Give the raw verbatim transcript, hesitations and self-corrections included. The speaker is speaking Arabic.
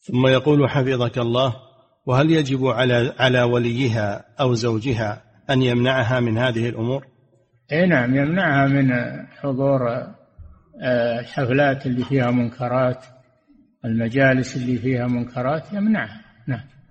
ثم يقول حفظك الله: وهل يجب على على وليها أو زوجها أن يمنعها من هذه الأمور؟ اي نعم، يمنعها من حضور الحفلات اللي فيها منكرات، المجالس اللي فيها منكرات يمنعها. نعم.